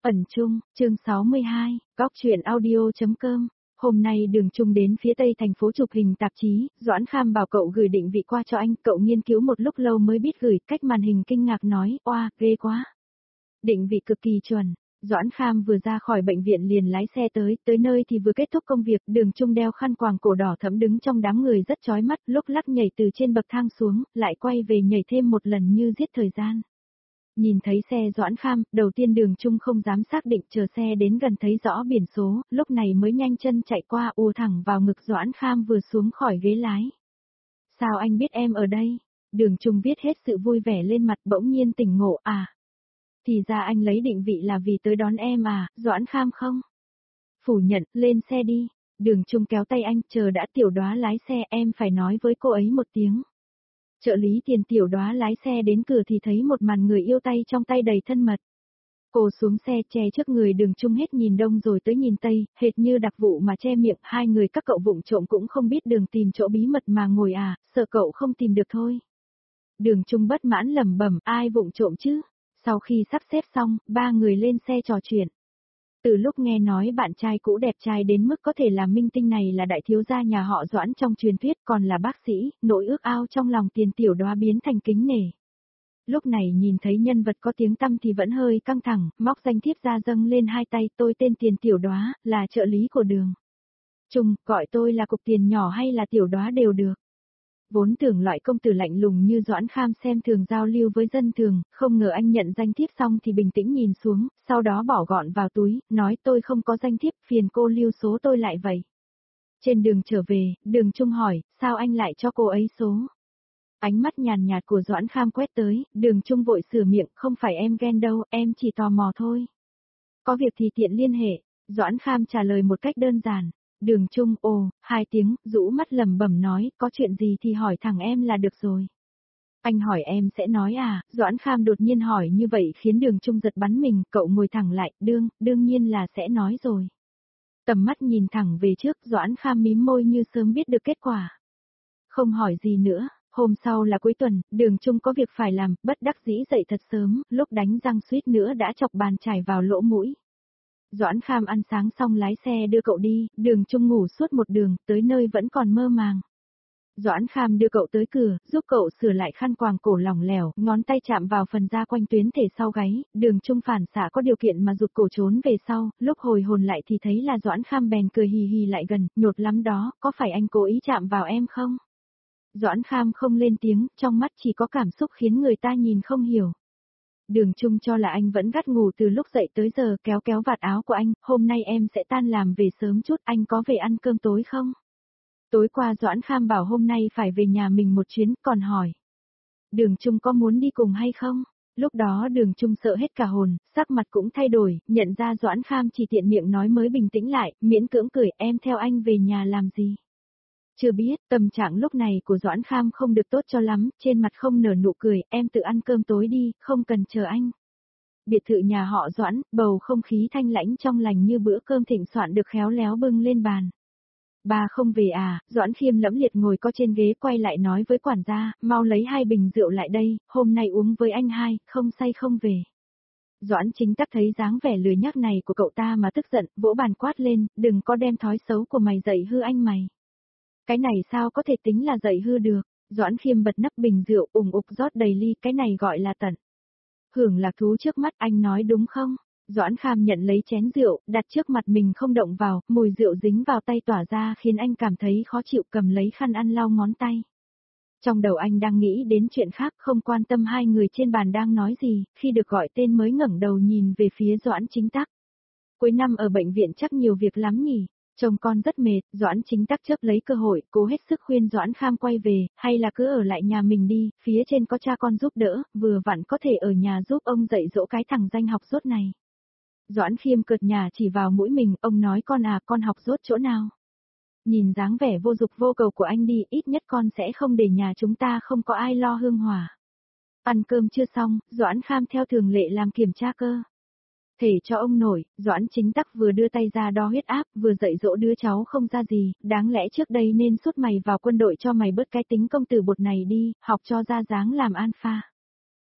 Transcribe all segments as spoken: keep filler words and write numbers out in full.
Phần Trung, chương sáu mươi hai, góc truyện audio.com. Hôm nay Đường Trung đến phía tây thành phố chụp hình tạp chí, Doãn Kham bảo cậu gửi định vị qua cho anh, cậu nghiên cứu một lúc lâu mới biết gửi, cách màn hình kinh ngạc nói, oa, ghê quá. Định vị cực kỳ chuẩn. Doãn Kham vừa ra khỏi bệnh viện liền lái xe tới, tới nơi thì vừa kết thúc công việc, Đường Trung đeo khăn quàng cổ đỏ thẫm đứng trong đám người rất chói mắt, lúc lắc nhảy từ trên bậc thang xuống, lại quay về nhảy thêm một lần như giết thời gian. Nhìn thấy xe Doãn Kham, đầu tiên Đường Trung không dám xác định, chờ xe đến gần thấy rõ biển số, lúc này mới nhanh chân chạy qua ùa thẳng vào ngực Doãn Kham vừa xuống khỏi ghế lái. Sao anh biết em ở đây? Đường Trung viết hết sự vui vẻ lên mặt, bỗng nhiên tỉnh ngộ, à. Thì ra anh lấy định vị là vì tới đón em à, Doãn Kham không? Phủ nhận, lên xe đi. Đường Trung kéo tay anh, chờ đã, Tiểu Đóa lái xe, em phải nói với cô ấy một tiếng. Trợ lý Tiền Tiểu Đóa lái xe đến cửa thì thấy một màn người yêu tay trong tay đầy thân mật. Cô xuống xe che trước người Đường Trung hết nhìn đông rồi tới nhìn tây, hệt như đặc vụ mà che miệng, hai người các cậu vụng trộm cũng không biết đường tìm chỗ bí mật mà ngồi à, sợ cậu không tìm được thôi. Đường Trung bất mãn lẩm bẩm, ai vụng trộm chứ? Sau khi sắp xếp xong, ba người lên xe trò chuyện. Từ lúc nghe nói bạn trai cũ đẹp trai đến mức có thể làm minh tinh này là đại thiếu gia nhà họ Doãn trong truyền thuyết, còn là bác sĩ, nỗi ước ao trong lòng Tiền Tiểu Đóa biến thành kính nể. Lúc này nhìn thấy nhân vật có tiếng tăm thì vẫn hơi căng thẳng, móc danh thiếp ra dâng lên hai tay, tôi tên Tiền Tiểu Đóa, là trợ lý của Đường Trung, gọi tôi là Cục Tiền nhỏ hay là Tiểu Đóa đều được. Vốn tưởng loại công tử lạnh lùng như Doãn Kham xem thường giao lưu với dân thường, không ngờ anh nhận danh thiếp xong thì bình tĩnh nhìn xuống, sau đó bỏ gọn vào túi, nói tôi không có danh thiếp, phiền cô lưu số tôi lại vậy. Trên đường trở về, Đường Trung hỏi, sao anh lại cho cô ấy số? Ánh mắt nhàn nhạt của Doãn Kham quét tới, Đường Trung vội sửa miệng, không phải em ghen đâu, em chỉ tò mò thôi. Có việc thì tiện liên hệ, Doãn Kham trả lời một cách đơn giản. Đường Trung, ồ, hai tiếng, rũ mắt lẩm bẩm nói, có chuyện gì thì hỏi thẳng em là được rồi. Anh hỏi em sẽ nói à, Doãn Kham đột nhiên hỏi như vậy khiến Đường Trung giật bắn mình, cậu ngồi thẳng lại, đương, đương nhiên là sẽ nói rồi. Tầm mắt nhìn thẳng về trước, Doãn Kham mím môi như sớm biết được kết quả. Không hỏi gì nữa, hôm sau là cuối tuần, Đường Trung có việc phải làm, bất đắc dĩ dậy thật sớm, lúc đánh răng suýt nữa đã chọc bàn chải vào lỗ mũi. Doãn Kham ăn sáng xong lái xe đưa cậu đi, Đường Trung ngủ suốt một đường, tới nơi vẫn còn mơ màng. Doãn Kham đưa cậu tới cửa, giúp cậu sửa lại khăn quàng cổ lỏng lẻo, ngón tay chạm vào phần da quanh tuyến thể sau gáy, Đường Trung phản xạ có điều kiện mà rụt cổ trốn về sau, lúc hồi hồn lại thì thấy là Doãn Kham bèn cười hì hì lại gần, nhột lắm đó, có phải anh cố ý chạm vào em không? Doãn Kham không lên tiếng, trong mắt chỉ có cảm xúc khiến người ta nhìn không hiểu. Đường Trung cho là anh vẫn gắt ngủ từ lúc dậy tới giờ, kéo kéo vạt áo của anh, hôm nay em sẽ tan làm về sớm chút, anh có về ăn cơm tối không? Tối qua Doãn Kham bảo hôm nay phải về nhà mình một chuyến, còn hỏi. Đường Trung có muốn đi cùng hay không? Lúc đó Đường Trung sợ hết cả hồn, sắc mặt cũng thay đổi, nhận ra Doãn Kham chỉ tiện miệng nói mới bình tĩnh lại, miễn cưỡng cười, em theo anh về nhà làm gì? Chưa biết, tâm trạng lúc này của Doãn Kham không được tốt cho lắm, trên mặt không nở nụ cười, em tự ăn cơm tối đi, không cần chờ anh. Biệt thự nhà họ Doãn, bầu không khí thanh lãnh trong lành như bữa cơm thịnh soạn được khéo léo bưng lên bàn. Bà không về à, Doãn Khiêm lẫm liệt ngồi co trên ghế quay lại nói với quản gia, mau lấy hai bình rượu lại đây, hôm nay uống với anh hai, không say không về. Doãn Chính Tắc thấy dáng vẻ lười nhác này của cậu ta mà tức giận, vỗ bàn quát lên, đừng có đem thói xấu của mày dạy hư anh mày. Cái này sao có thể tính là dạy hư được, Doãn Khiêm bật nắp bình rượu ủng ục rót đầy ly, cái này gọi là tận hưởng lạc thú trước mắt, anh nói đúng không? Doãn Kham nhận lấy chén rượu, đặt trước mặt mình không động vào, mùi rượu dính vào tay tỏa ra khiến anh cảm thấy khó chịu, cầm lấy khăn ăn lau ngón tay. Trong đầu anh đang nghĩ đến chuyện khác, không quan tâm hai người trên bàn đang nói gì, khi được gọi tên mới ngẩng đầu nhìn về phía Doãn Chính Tắc. Cuối năm ở bệnh viện chắc nhiều việc lắm nhỉ? Chồng con rất mệt, Doãn Chính Tắc chớp lấy cơ hội, cố hết sức khuyên Doãn Kham quay về, hay là cứ ở lại nhà mình đi, phía trên có cha con giúp đỡ, vừa vặn có thể ở nhà giúp ông dạy dỗ cái thằng danh học dốt này. Doãn Khiêm cợt nhả chỉ vào mũi mình, ông nói con à, con học dốt chỗ nào? Nhìn dáng vẻ vô dục vô cầu của anh đi, ít nhất con sẽ không để nhà chúng ta không có ai lo hương hỏa. Ăn cơm chưa xong, Doãn Kham theo thường lệ làm kiểm tra cơ thể cho ông nội, Doãn Chính Tắc vừa đưa tay ra đo huyết áp, vừa dạy dỗ đứa cháu không ra gì, đáng lẽ trước đây nên sút mày vào quân đội cho mày bớt cái tính công tử bột này đi, học cho ra dáng làm alpha.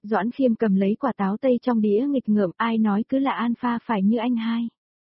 Doãn Khiêm cầm lấy quả táo tây trong đĩa nghịch ngợm, ai nói cứ là alpha phải như anh hai.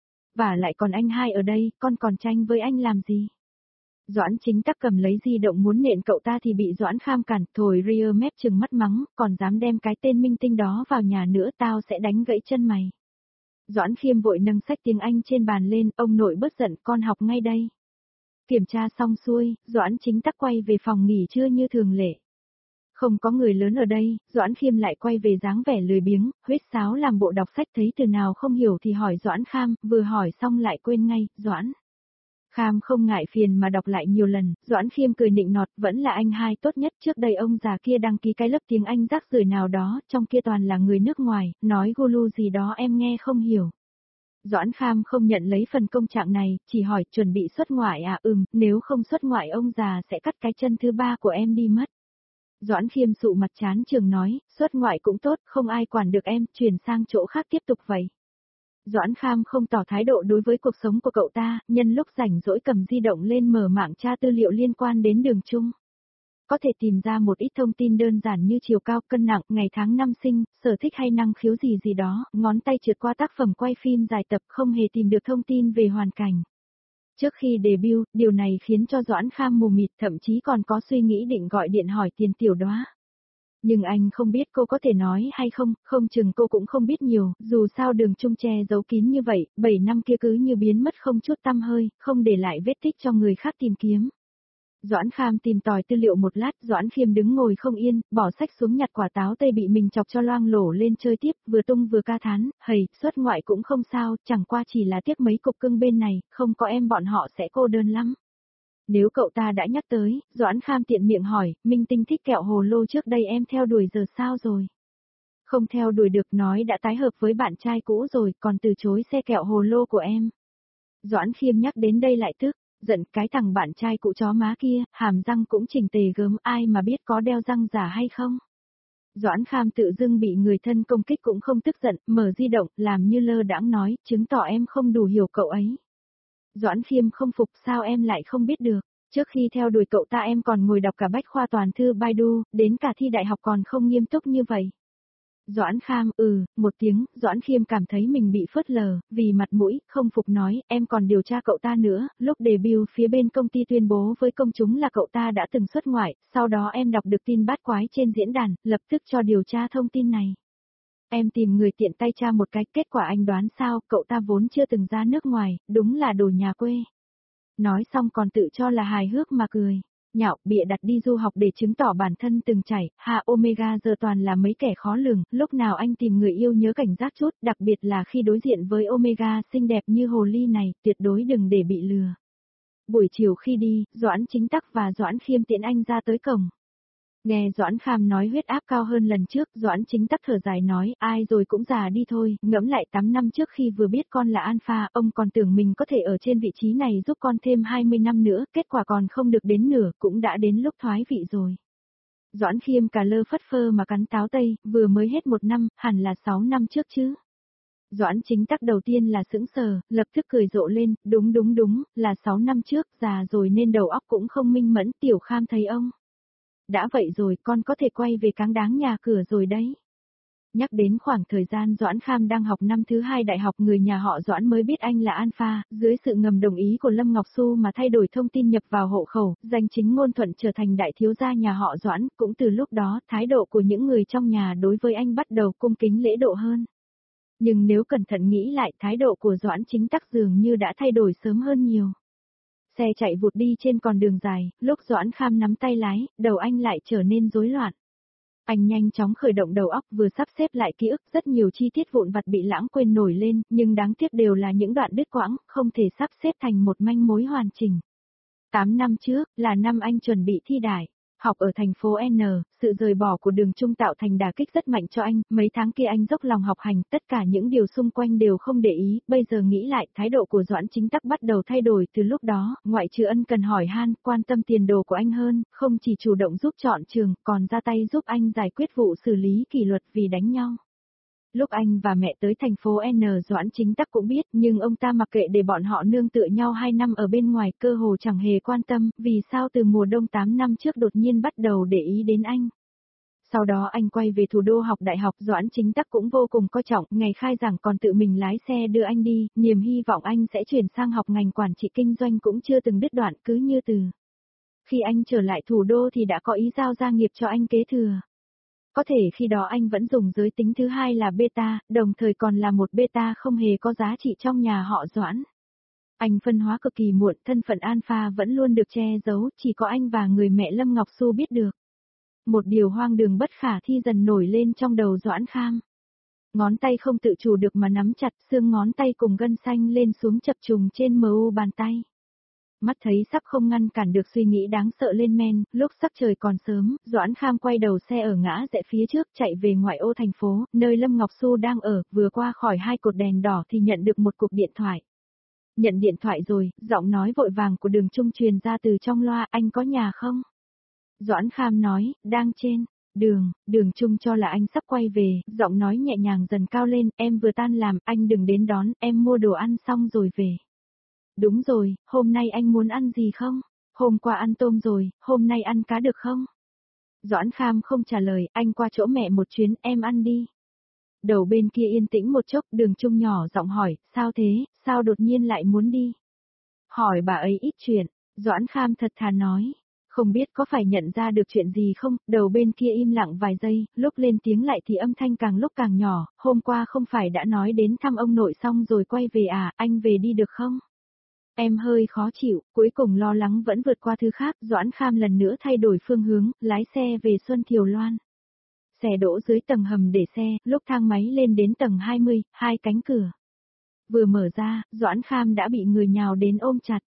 Và lại còn anh hai ở đây, con còn tranh với anh làm gì? Doãn Chính Tắc cầm lấy di động muốn nện cậu ta thì bị Doãn Kham cản, thổi ria mép trừng mắt mắng, còn dám đem cái tên minh tinh đó vào nhà nữa tao sẽ đánh gãy chân mày. Doãn Khiêm vội nâng sách tiếng Anh trên bàn lên, ông nội bớt giận, con học ngay đây. Kiểm tra xong xuôi, Doãn Chính Tắc quay về phòng nghỉ trưa như thường lệ. Không có người lớn ở đây, Doãn Khiêm lại quay về dáng vẻ lười biếng, huýt sáo làm bộ đọc sách, thấy từ nào không hiểu thì hỏi Doãn Kham, vừa hỏi xong lại quên ngay, Doãn. Kham không ngại phiền mà đọc lại nhiều lần, Doãn Khiêm cười nịnh nọt, vẫn là anh hai tốt nhất, trước đây ông già kia đăng ký cái lớp tiếng Anh rác rưởi nào đó, trong kia toàn là người nước ngoài, nói gulu gì đó em nghe không hiểu. Doãn Kham không nhận lấy phần công trạng này, chỉ hỏi chuẩn bị xuất ngoại à, ừm, nếu không xuất ngoại ông già sẽ cắt cái chân thứ ba của em đi mất. Doãn Khiêm sụ mặt chán trường nói, xuất ngoại cũng tốt, không ai quản được em, chuyển sang chỗ khác tiếp tục vậy. Doãn Kham không tỏ thái độ đối với cuộc sống của cậu ta, nhân lúc rảnh rỗi cầm di động lên mở mạng tra tư liệu liên quan đến Đường Trung. Có thể tìm ra một ít thông tin đơn giản như chiều cao, cân nặng, ngày tháng năm sinh, sở thích hay năng khiếu gì gì đó, ngón tay trượt qua tác phẩm quay phim dài tập, không hề tìm được thông tin về hoàn cảnh. Trước khi debut, điều này khiến cho Doãn Kham mù mịt, thậm chí còn có suy nghĩ định gọi điện hỏi tiền Tiểu Đóa. Nhưng anh không biết cô có thể nói hay không, không chừng cô cũng không biết nhiều, dù sao Đường Trung che giấu kín như vậy, bảy năm kia cứ như biến mất không chút tăm hơi, không để lại vết tích cho người khác tìm kiếm. Doãn Kham tìm tòi tư liệu một lát, Doãn Khiêm đứng ngồi không yên, bỏ sách xuống nhặt quả táo tây bị mình chọc cho loang lổ lên chơi tiếp, vừa tung vừa ca thán, hầy, xuất ngoại cũng không sao, chẳng qua chỉ là tiếc mấy cục cưng bên này, không có em bọn họ sẽ cô đơn lắm. Nếu cậu ta đã nhắc tới, Doãn Kham tiện miệng hỏi, Minh Tinh thích kẹo hồ lô trước đây em theo đuổi giờ sao rồi? Không theo đuổi được, nói đã tái hợp với bạn trai cũ rồi, còn từ chối xe kẹo hồ lô của em. Doãn Khiêm nhắc đến đây lại tức, giận cái thằng bạn trai cũ chó má kia, hàm răng cũng chỉnh tề gớm, ai mà biết có đeo răng giả hay không? Doãn Kham tự dưng bị người thân công kích cũng không tức giận, mở di động, làm như lơ đãng nói, chứng tỏ em không đủ hiểu cậu ấy. Doãn Khiêm không phục, sao em lại không biết được, trước khi theo đuổi cậu ta em còn ngồi đọc cả bách khoa toàn thư Baidu, đến cả thi đại học còn không nghiêm túc như vậy. Doãn Kham, ừ, một tiếng, Doãn Khiêm cảm thấy mình bị phớt lờ, vì mặt mũi, không phục nói, em còn điều tra cậu ta nữa, lúc debut phía bên công ty tuyên bố với công chúng là cậu ta đã từng xuất ngoại, sau đó em đọc được tin bát quái trên diễn đàn, lập tức cho điều tra thông tin này. Em tìm người tiện tay tra một cái, kết quả anh đoán sao, cậu ta vốn chưa từng ra nước ngoài, đúng là đồ nhà quê. Nói xong còn tự cho là hài hước mà cười. Nhạo, bịa đặt đi du học để chứng tỏ bản thân từng trải, hạ Omega giờ toàn là mấy kẻ khó lường, lúc nào anh tìm người yêu nhớ cảnh giác chút, đặc biệt là khi đối diện với Omega xinh đẹp như hồ ly này, tuyệt đối đừng để bị lừa. Buổi chiều khi đi, Doãn Chính Tắc và Doãn Khiêm tiễn anh ra tới cổng. Nghe Doãn Kham nói huyết áp cao hơn lần trước, Doãn Chính Tắc thở dài nói, ai rồi cũng già đi thôi, ngẫm lại tám năm trước khi vừa biết con là alpha, ông còn tưởng mình có thể ở trên vị trí này giúp con thêm hai mươi năm nữa, kết quả còn không được đến nửa, cũng đã đến lúc thoái vị rồi. Doãn Khiêm cà lơ phất phơ mà cắn táo tây, vừa mới hết một năm, hẳn là sáu năm trước chứ. Doãn Chính Tắc đầu tiên là sững sờ, lập tức cười rộ lên, đúng đúng đúng, là sáu năm trước, già rồi nên đầu óc cũng không minh mẫn, Tiểu Kham thấy ông. Đã vậy rồi, con có thể quay về cáng đáng nhà cửa rồi đấy. Nhắc đến khoảng thời gian Doãn Kham đang học năm thứ hai đại học, người nhà họ Doãn mới biết anh là alpha, dưới sự ngầm đồng ý của Lâm Ngọc Xu mà thay đổi thông tin nhập vào hộ khẩu, danh chính ngôn thuận trở thành đại thiếu gia nhà họ Doãn, cũng từ lúc đó, thái độ của những người trong nhà đối với anh bắt đầu cung kính lễ độ hơn. Nhưng nếu cẩn thận nghĩ lại, thái độ của Doãn Chính Tắc dường như đã thay đổi sớm hơn nhiều. Xe chạy vụt đi trên con đường dài, lúc Doãn Kham nắm tay lái, đầu anh lại trở nên rối loạn. Anh nhanh chóng khởi động đầu óc, vừa sắp xếp lại ký ức, rất nhiều chi tiết vụn vặt bị lãng quên nổi lên, nhưng đáng tiếc đều là những đoạn đứt quãng, không thể sắp xếp thành một manh mối hoàn chỉnh. Tám năm trước, là năm anh chuẩn bị thi đại học ở thành phố N, sự rời bỏ của Đường Trung tạo thành đả kích rất mạnh cho anh, mấy tháng kia anh dốc lòng học hành, tất cả những điều xung quanh đều không để ý, bây giờ nghĩ lại, thái độ của Doãn Chính Tắc bắt đầu thay đổi từ lúc đó, ngoại trừ ân cần hỏi han, quan tâm tiền đồ của anh hơn, không chỉ chủ động giúp chọn trường, còn ra tay giúp anh giải quyết vụ xử lý kỷ luật vì đánh nhau. Lúc anh và mẹ tới thành phố N, Doãn Chính Tắc cũng biết, nhưng ông ta mặc kệ để bọn họ nương tựa nhau hai năm ở bên ngoài, cơ hồ chẳng hề quan tâm, vì sao từ mùa đông tám năm trước đột nhiên bắt đầu để ý đến anh. Sau đó anh quay về thủ đô học đại học, Doãn Chính Tắc cũng vô cùng coi trọng, ngày khai giảng còn tự mình lái xe đưa anh đi, niềm hy vọng anh sẽ chuyển sang học ngành quản trị kinh doanh cũng chưa từng đứt đoạn, cứ như từ. Khi anh trở lại thủ đô thì đã có ý giao gia nghiệp cho anh kế thừa. Có thể khi đó anh vẫn dùng giới tính thứ hai là beta, đồng thời còn là một beta không hề có giá trị trong nhà họ Doãn. Anh phân hóa cực kỳ muộn, thân phận alpha vẫn luôn được che giấu, chỉ có anh và người mẹ Lâm Ngọc Xu biết được. Một điều hoang đường bất khả thi dần nổi lên trong đầu Doãn Kham. Ngón tay không tự chủ được mà nắm chặt, xương ngón tay cùng gân xanh lên xuống chập trùng trên mờ u bàn tay. Mắt thấy sắp không ngăn cản được suy nghĩ đáng sợ lên men, lúc sắc trời còn sớm, Doãn Kham quay đầu xe ở ngã rẽ phía trước chạy về ngoại ô thành phố, nơi Lâm Ngọc Xu đang ở, vừa qua khỏi hai cột đèn đỏ thì nhận được một cuộc điện thoại. Nhận điện thoại rồi, giọng nói vội vàng của Đường Trung truyền ra từ trong loa, anh có nhà không? Doãn Kham nói, đang trên đường, Đường Trung cho là anh sắp quay về, giọng nói nhẹ nhàng dần cao lên, em vừa tan làm, anh đừng đến đón, em mua đồ ăn xong rồi về. Đúng rồi, hôm nay anh muốn ăn gì không? Hôm qua ăn tôm rồi, hôm nay ăn cá được không? Doãn Kham không trả lời, anh qua chỗ mẹ một chuyến, em ăn đi. Đầu bên kia yên tĩnh một chốc, Đường Trung nhỏ giọng hỏi, sao thế, sao đột nhiên lại muốn đi? Hỏi bà ấy ít chuyện, Doãn Kham thật thà nói. Không biết có phải nhận ra được chuyện gì không, đầu bên kia im lặng vài giây, lúc lên tiếng lại thì âm thanh càng lúc càng nhỏ, hôm qua không phải đã nói đến thăm ông nội xong rồi quay về à, anh về đi được không? Em hơi khó chịu, cuối cùng lo lắng vẫn vượt qua thứ khác, Doãn Kham lần nữa thay đổi phương hướng, lái xe về Xuân Thiều Loan. Xe đỗ dưới tầng hầm để xe, lúc thang máy lên đến tầng hai mươi, hai cánh cửa. Vừa mở ra, Doãn Kham đã bị người nhào đến ôm chặt.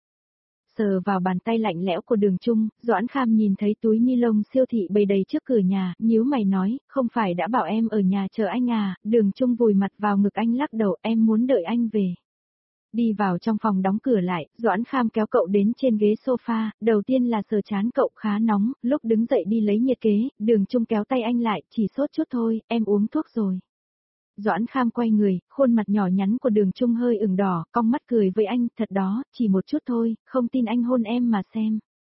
Sờ vào bàn tay lạnh lẽo của Đường Trung, Doãn Kham nhìn thấy túi ni lông siêu thị bày đầy trước cửa nhà, nhíu mày nói, không phải đã bảo em ở nhà chờ anh à, Đường Trung vùi mặt vào ngực anh lắc đầu, em muốn đợi anh về. Đi vào trong phòng đóng cửa lại, Doãn Kham kéo cậu đến trên ghế sofa, đầu tiên là sờ chán cậu khá nóng, lúc đứng dậy đi lấy nhiệt kế, Đường Trung kéo tay anh lại, chỉ sốt chút thôi, em uống thuốc rồi. Doãn Kham quay người, khuôn mặt nhỏ nhắn của Đường Trung hơi ửng đỏ, cong mắt cười với anh, thật đó, chỉ một chút thôi, không tin anh hôn em mà xem.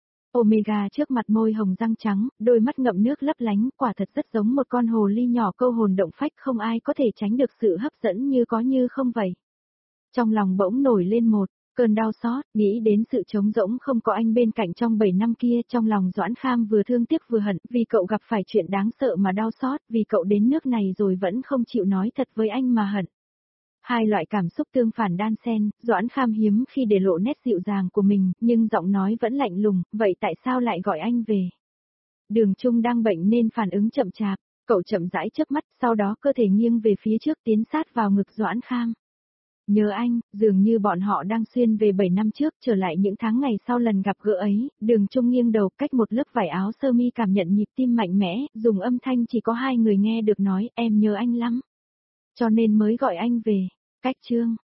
Omega trước mặt môi hồng răng trắng, đôi mắt ngậm nước lấp lánh, quả thật rất giống một con hồ ly nhỏ câu hồn động phách, không ai có thể tránh được sự hấp dẫn như có như không vậy. Trong lòng bỗng nổi lên một cơn đau xót, nghĩ đến sự trống rỗng không có anh bên cạnh trong bảy năm kia, trong lòng Doãn Kham vừa thương tiếc vừa hận, vì cậu gặp phải chuyện đáng sợ mà đau xót, vì cậu đến nước này rồi vẫn không chịu nói thật với anh mà hận. Hai loại cảm xúc tương phản đan xen, Doãn Kham hiếm khi để lộ nét dịu dàng của mình, nhưng giọng nói vẫn lạnh lùng, vậy tại sao lại gọi anh về? Đường Trung đang bệnh nên phản ứng chậm chạp, cậu chậm rãi chớp mắt, sau đó cơ thể nghiêng về phía trước tiến sát vào ngực Doãn Kham. Nhớ anh, dường như bọn họ đang xuyên về bảy năm trước, trở lại những tháng ngày sau lần gặp gỡ ấy, Đường Trung nghiêng đầu cách một lớp vải áo sơ mi cảm nhận nhịp tim mạnh mẽ, dùng âm thanh chỉ có hai người nghe được nói, em nhớ anh lắm. Cho nên mới gọi anh về. Cách chương